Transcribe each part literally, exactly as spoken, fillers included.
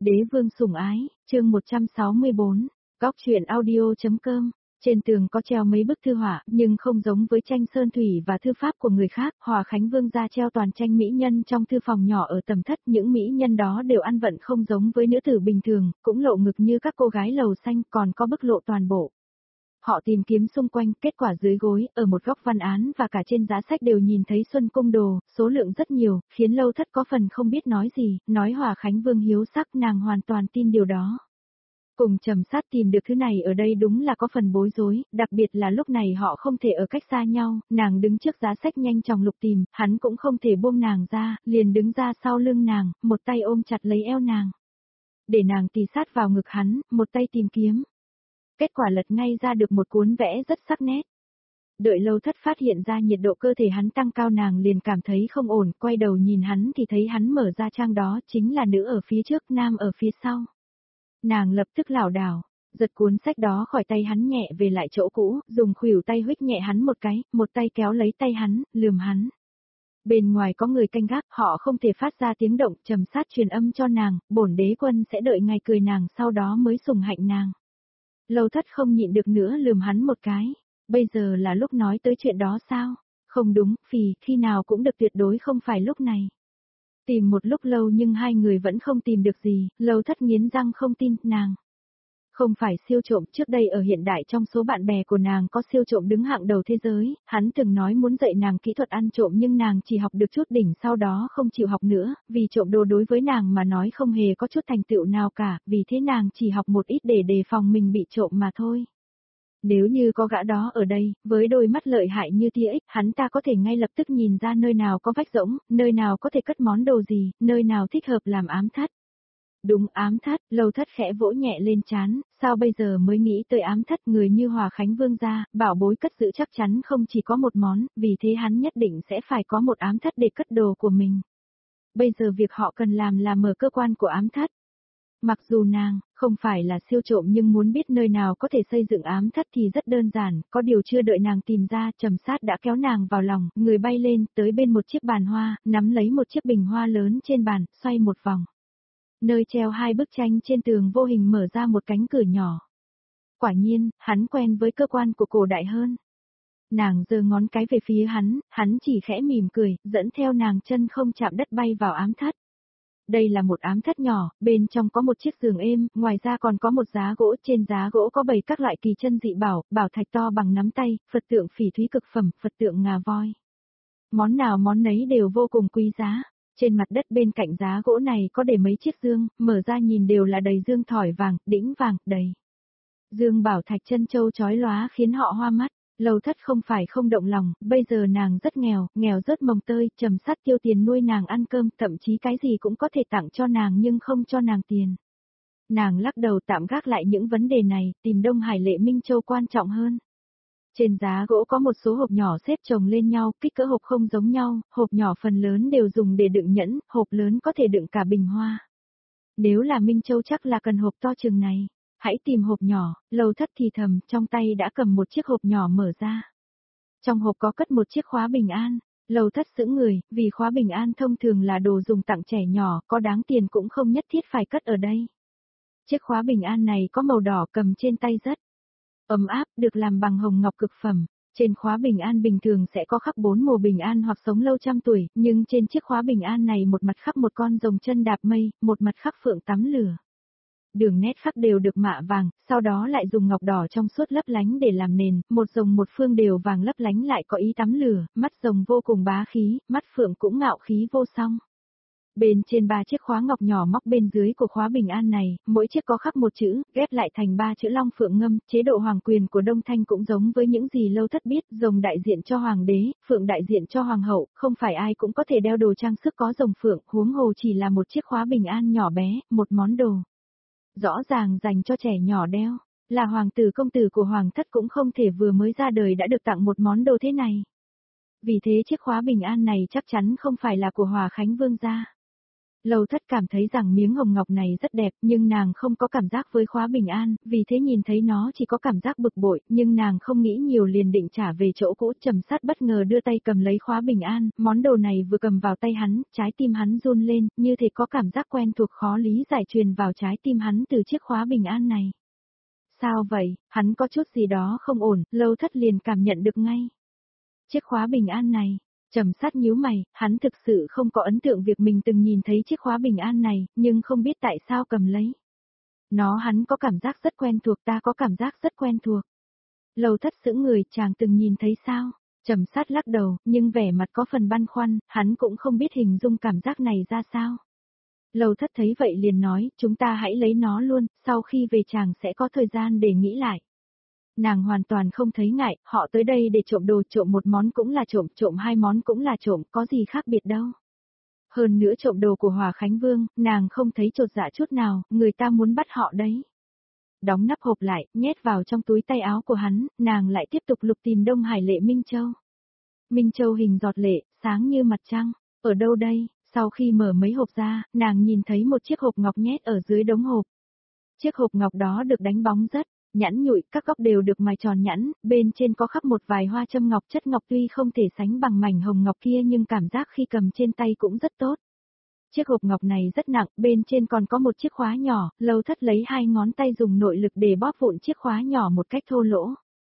Đế vương sủng ái, chương một trăm sáu mươi bốn, góc truyện audio.com. Trên tường có treo mấy bức thư họa, nhưng không giống với tranh sơn thủy và thư pháp của người khác. Hòa Khánh Vương gia treo toàn tranh mỹ nhân trong thư phòng nhỏ ở tầm thất. Những mỹ nhân đó đều ăn vận không giống với nữ tử bình thường, cũng lộ ngực như các cô gái lầu xanh, còn có bức lộ toàn bộ. Họ tìm kiếm xung quanh, kết quả dưới gối, ở một góc văn án và cả trên giá sách đều nhìn thấy Xuân Cung Đồ, số lượng rất nhiều, khiến Lâu Thất có phần không biết nói gì, nói Hòa Khánh Vương hiếu sắc, nàng hoàn toàn tin điều đó. Cùng Trầm Sát tìm được thứ này ở đây đúng là có phần bối rối, đặc biệt là lúc này họ không thể ở cách xa nhau, nàng đứng trước giá sách nhanh chóng lục tìm, hắn cũng không thể buông nàng ra, liền đứng ra sau lưng nàng, một tay ôm chặt lấy eo nàng. Để nàng tì sát vào ngực hắn, một tay tìm kiếm. Kết quả lật ngay ra được một cuốn vẽ rất sắc nét. Đợi Lâu Thất phát hiện ra nhiệt độ cơ thể hắn tăng cao, nàng liền cảm thấy không ổn, quay đầu nhìn hắn thì thấy hắn mở ra trang đó, chính là nữ ở phía trước, nam ở phía sau. Nàng lập tức lảo đảo, giật cuốn sách đó khỏi tay hắn nhẹ về lại chỗ cũ, dùng khuỷu tay huých nhẹ hắn một cái, một tay kéo lấy tay hắn, lườm hắn. Bên ngoài có người canh gác, họ không thể phát ra tiếng động, Trầm Sát truyền âm cho nàng, bổn đế quân sẽ đợi ngày cười nàng sau đó mới sủng hạnh nàng. Lâu Thất không nhịn được nữa lườm hắn một cái, bây giờ là lúc nói tới chuyện đó sao? Không đúng, phì, khi nào cũng được, tuyệt đối không phải lúc này. Tìm một lúc lâu nhưng hai người vẫn không tìm được gì, Lâu Thất nghiến răng không tin, nàng. Không phải siêu trộm, trước đây ở hiện đại trong số bạn bè của nàng có siêu trộm đứng hạng đầu thế giới, hắn từng nói muốn dạy nàng kỹ thuật ăn trộm nhưng nàng chỉ học được chút đỉnh sau đó không chịu học nữa, vì trộm đồ đối với nàng mà nói không hề có chút thành tựu nào cả, vì thế nàng chỉ học một ít để đề phòng mình bị trộm mà thôi. Nếu như có gã đó ở đây, với đôi mắt lợi hại như tia ích, hắn ta có thể ngay lập tức nhìn ra nơi nào có vách rỗng, nơi nào có thể cất món đồ gì, nơi nào thích hợp làm ám thắt. Đúng, ám thắt, Lâu Thất khẽ vỗ nhẹ lên trán, sao bây giờ mới nghĩ tới ám thắt, người như Hòa Khánh Vương gia, bảo bối cất giữ chắc chắn không chỉ có một món, vì thế hắn nhất định sẽ phải có một ám thắt để cất đồ của mình. Bây giờ việc họ cần làm là mở cơ quan của ám thắt. Mặc dù nàng không phải là siêu trộm nhưng muốn biết nơi nào có thể xây dựng ám thắt thì rất đơn giản, có điều chưa đợi nàng tìm ra, Trầm Sát đã kéo nàng vào lòng, người bay lên, tới bên một chiếc bàn hoa, nắm lấy một chiếc bình hoa lớn trên bàn, xoay một vòng. Nơi treo hai bức tranh trên tường vô hình mở ra một cánh cửa nhỏ. Quả nhiên, hắn quen với cơ quan của cổ đại hơn. Nàng giơ ngón cái về phía hắn, hắn chỉ khẽ mỉm cười, dẫn theo nàng chân không chạm đất bay vào ám thắt. Đây là một ám thất nhỏ, bên trong có một chiếc giường êm, ngoài ra còn có một giá gỗ, trên giá gỗ có bày các loại kỳ chân dị bảo, bảo thạch to bằng nắm tay, Phật tượng phỉ thúy cực phẩm, Phật tượng ngà voi. Món nào món nấy đều vô cùng quý giá. Trên mặt đất bên cạnh giá gỗ này có để mấy chiếc dương, mở ra nhìn đều là đầy dương thỏi vàng, đĩnh vàng, đầy. Dương bảo thạch chân châu chói lóa khiến họ hoa mắt. Lâu Thất không phải không động lòng, bây giờ nàng rất nghèo, nghèo rớt mồng tơi, Trầm Sát tiêu tiền nuôi nàng ăn cơm, thậm chí cái gì cũng có thể tặng cho nàng nhưng không cho nàng tiền. Nàng lắc đầu tạm gác lại những vấn đề này, tìm Đông Hải Lệ Minh Châu quan trọng hơn. Trên giá gỗ có một số hộp nhỏ xếp chồng lên nhau, kích cỡ hộp không giống nhau, hộp nhỏ phần lớn đều dùng để đựng nhẫn, hộp lớn có thể đựng cả bình hoa. Nếu là Minh Châu chắc là cần hộp to chừng này. Hãy tìm hộp nhỏ, Lâu Thất thì thầm, trong tay đã cầm một chiếc hộp nhỏ mở ra. Trong hộp có cất một chiếc khóa bình an. Lâu Thất sững người, vì khóa bình an thông thường là đồ dùng tặng trẻ nhỏ, có đáng tiền cũng không nhất thiết phải cất ở đây. Chiếc khóa bình an này có màu đỏ, cầm trên tay rất ấm áp, được làm bằng hồng ngọc cực phẩm. Trên khóa bình an bình thường sẽ có khắc bốn mùa bình an hoặc sống lâu trăm tuổi, nhưng trên chiếc khóa bình an này một mặt khắc một con rồng chân đạp mây, một mặt khắc phượng tắm lửa. Đường nét khắc đều được mạ vàng, sau đó lại dùng ngọc đỏ trong suốt lấp lánh để làm nền, một rồng một phương đều vàng lấp lánh lại có ý tắm lửa, mắt rồng vô cùng bá khí, mắt phượng cũng ngạo khí vô song. Bên trên ba chiếc khóa ngọc nhỏ móc bên dưới của khóa bình an này, mỗi chiếc có khắc một chữ, ghép lại thành ba chữ long phượng ngâm, chế độ hoàng quyền của Đông Thanh cũng giống với những gì Lâu Thất biết, rồng đại diện cho hoàng đế, phượng đại diện cho hoàng hậu, không phải ai cũng có thể đeo đồ trang sức có rồng phượng, huống hồ chỉ là một chiếc khóa bình an nhỏ bé, một món đồ. Rõ ràng dành cho trẻ nhỏ đeo, là hoàng tử công tử của hoàng thất cũng không thể vừa mới ra đời đã được tặng một món đồ thế này. Vì thế chiếc khóa bình an này chắc chắn không phải là của Hòa Khánh Vương gia. Lâu Thất cảm thấy rằng miếng hồng ngọc này rất đẹp, nhưng nàng không có cảm giác với khóa bình an, vì thế nhìn thấy nó chỉ có cảm giác bực bội, nhưng nàng không nghĩ nhiều liền định trả về chỗ cũ. Trầm Sát bất ngờ đưa tay cầm lấy khóa bình an, món đồ này vừa cầm vào tay hắn, trái tim hắn run lên, như thể có cảm giác quen thuộc khó lý giải truyền vào trái tim hắn từ chiếc khóa bình an này. Sao vậy, hắn có chút gì đó không ổn, Lâu Thất liền cảm nhận được ngay. Chiếc khóa bình an này. Trầm Sát nhíu mày, hắn thực sự không có ấn tượng việc mình từng nhìn thấy chiếc khóa bình an này, nhưng không biết tại sao cầm lấy. Nó hắn có cảm giác rất quen thuộc, ta có cảm giác rất quen thuộc. Lâu Thất sững người, chàng từng nhìn thấy sao? Trầm Sát lắc đầu, nhưng vẻ mặt có phần băn khoăn, hắn cũng không biết hình dung cảm giác này ra sao. Lâu Thất thấy vậy liền nói, chúng ta hãy lấy nó luôn, sau khi về chàng sẽ có thời gian để nghĩ lại. Nàng hoàn toàn không thấy ngại, họ tới đây để trộm đồ, trộm một món cũng là trộm, trộm hai món cũng là trộm, có gì khác biệt đâu. Hơn nữa trộm đồ của Hòa Khánh Vương, nàng không thấy chột dạ chút nào, người ta muốn bắt họ đấy. Đóng nắp hộp lại, nhét vào trong túi tay áo của hắn, nàng lại tiếp tục lục tìm Đông Hải Lệ Minh Châu. Minh Châu hình giọt lệ, sáng như mặt trăng, ở đâu đây? Sau khi mở mấy hộp ra, nàng nhìn thấy một chiếc hộp ngọc nhét ở dưới đống hộp. Chiếc hộp ngọc đó được đánh bóng rất nhẵn nhụi, các góc đều được mài tròn nhẵn, bên trên có khắc một vài hoa châm ngọc, chất ngọc tuy không thể sánh bằng mảnh hồng ngọc kia nhưng cảm giác khi cầm trên tay cũng rất tốt. Chiếc hộp ngọc này rất nặng, bên trên còn có một chiếc khóa nhỏ, Lâu Thất lấy hai ngón tay dùng nội lực để bóp vụn chiếc khóa nhỏ một cách thô lỗ.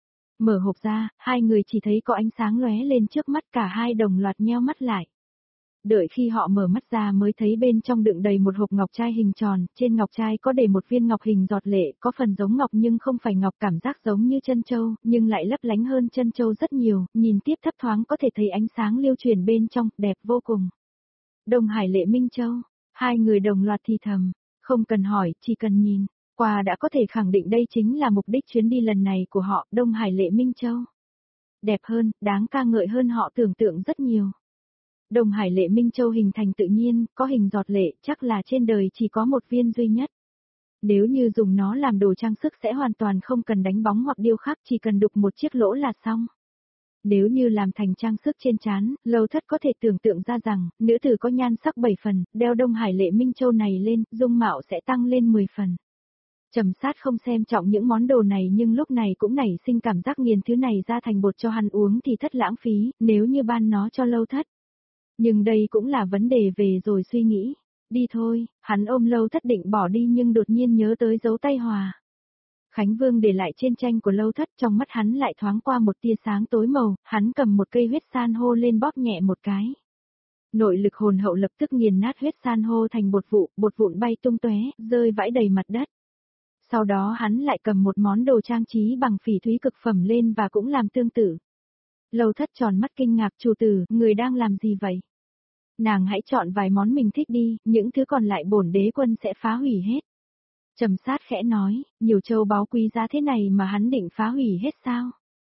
Mở hộp ra, hai người chỉ thấy có ánh sáng lóe lên trước mắt, cả hai đồng loạt nheo mắt lại. Đợi khi họ mở mắt ra mới thấy bên trong đựng đầy một hộp ngọc trai hình tròn, trên ngọc trai có để một viên ngọc hình giọt lệ, có phần giống ngọc nhưng không phải ngọc, cảm giác giống như chân châu, nhưng lại lấp lánh hơn chân châu rất nhiều, nhìn tiếp thấp thoáng có thể thấy ánh sáng lưu truyền bên trong, đẹp vô cùng. Đông Hải Lệ Minh Châu, hai người đồng loạt thì thầm, không cần hỏi, chỉ cần nhìn, qua đã có thể khẳng định đây chính là mục đích chuyến đi lần này của họ, Đông Hải Lệ Minh Châu. Đẹp hơn, đáng ca ngợi hơn họ tưởng tượng rất nhiều. Đông Hải Lệ Minh Châu hình thành tự nhiên, có hình giọt lệ, chắc là trên đời chỉ có một viên duy nhất. Nếu như dùng nó làm đồ trang sức sẽ hoàn toàn không cần đánh bóng hoặc điêu khắc, chỉ cần đục một chiếc lỗ là xong. Nếu như làm thành trang sức trên trán, Lâu Thất có thể tưởng tượng ra rằng, nữ tử có nhan sắc bảy phần, đeo Đông Hải Lệ Minh Châu này lên, dung mạo sẽ tăng lên mười phần. Trầm Sát không xem trọng những món đồ này nhưng lúc này cũng nảy sinh cảm giác nghiền thứ này ra thành bột cho hắn uống thì thất lãng phí, nếu như ban nó cho Lâu Thất. Nhưng đây cũng là vấn đề về rồi suy nghĩ. Đi thôi, hắn ôm Lâu Thất định bỏ đi nhưng đột nhiên nhớ tới dấu tay Hòa Khánh Vương để lại trên tranh của Lâu Thất, trong mắt hắn lại thoáng qua một tia sáng tối màu, hắn cầm một cây huyết san hô lên bóp nhẹ một cái. Nội lực hồn hậu lập tức nghiền nát huyết san hô thành bột vụ, bột vụn bay tung tóe, rơi vãi đầy mặt đất. Sau đó hắn lại cầm một món đồ trang trí bằng phỉ thúy cực phẩm lên và cũng làm tương tự. Lâu Thất tròn mắt kinh ngạc, chủ tử, người đang làm gì vậy? Nàng hãy chọn vài món mình thích đi, những thứ còn lại bổn đế quân sẽ phá hủy hết. Trầm Sát khẽ nói, nhiều châu báu quý giá thế này mà hắn định phá hủy hết sao?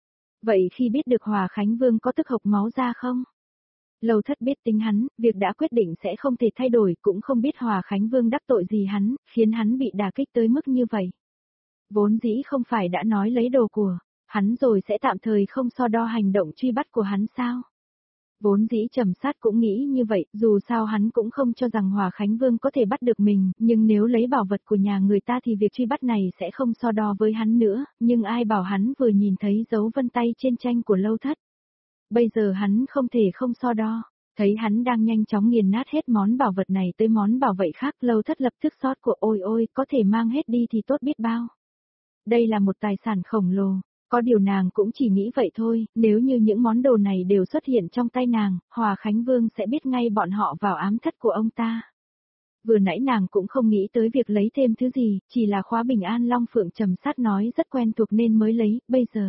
Vậy khi biết được Hòa Khánh Vương có tức hộc máu ra không? Lâu Thất biết tính hắn, việc đã quyết định sẽ không thể thay đổi, cũng không biết Hòa Khánh Vương đắc tội gì hắn, khiến hắn bị đả kích tới mức như vậy. Vốn dĩ không phải đã nói lấy đồ của hắn rồi sẽ tạm thời không so đo hành động truy bắt của hắn sao? Vốn dĩ Trầm Sát cũng nghĩ như vậy, dù sao hắn cũng không cho rằng Hòa Khánh Vương có thể bắt được mình, nhưng nếu lấy bảo vật của nhà người ta thì việc truy bắt này sẽ không so đo với hắn nữa, nhưng ai bảo hắn vừa nhìn thấy dấu vân tay trên tranh của Lâu Thất. Bây giờ hắn không thể không so đo, thấy hắn đang nhanh chóng nghiền nát hết món bảo vật này tới món bảo vệ khác, Lâu Thất lập tức xót của ôi ôi, có thể mang hết đi thì tốt biết bao. Đây là một tài sản khổng lồ. Có điều nàng cũng chỉ nghĩ vậy thôi, nếu như những món đồ này đều xuất hiện trong tay nàng, Hòa Khánh Vương sẽ biết ngay bọn họ vào ám thất của ông ta. Vừa nãy nàng cũng không nghĩ tới việc lấy thêm thứ gì, chỉ là khóa bình an Long Phượng Trầm Sát nói rất quen thuộc nên mới lấy, bây giờ.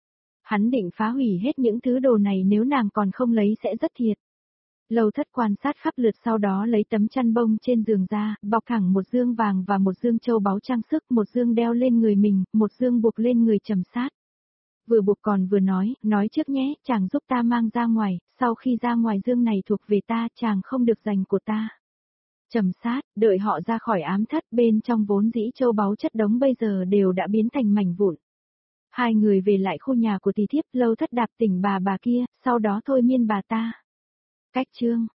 Hắn định phá hủy hết những thứ đồ này nếu nàng còn không lấy sẽ rất thiệt. Lâu Thất quan sát khắp lượt sau đó lấy tấm chăn bông trên giường ra, bọc thẳng một dương vàng và một dương châu báu trang sức, một dương đeo lên người mình, một dương buộc lên người Trầm Sát. Vừa buộc còn vừa nói, nói trước nhé, chàng giúp ta mang ra ngoài, sau khi ra ngoài dương này thuộc về ta, chàng không được giành của ta. Trầm Sát, đợi họ ra khỏi ám thất, bên trong vốn dĩ châu báu chất đống bây giờ đều đã biến thành mảnh vụn. Hai người về lại khu nhà của tỷ thiếp, Lâu Thất đạp tỉnh bà bà kia, sau đó thôi miên bà ta. Cách chương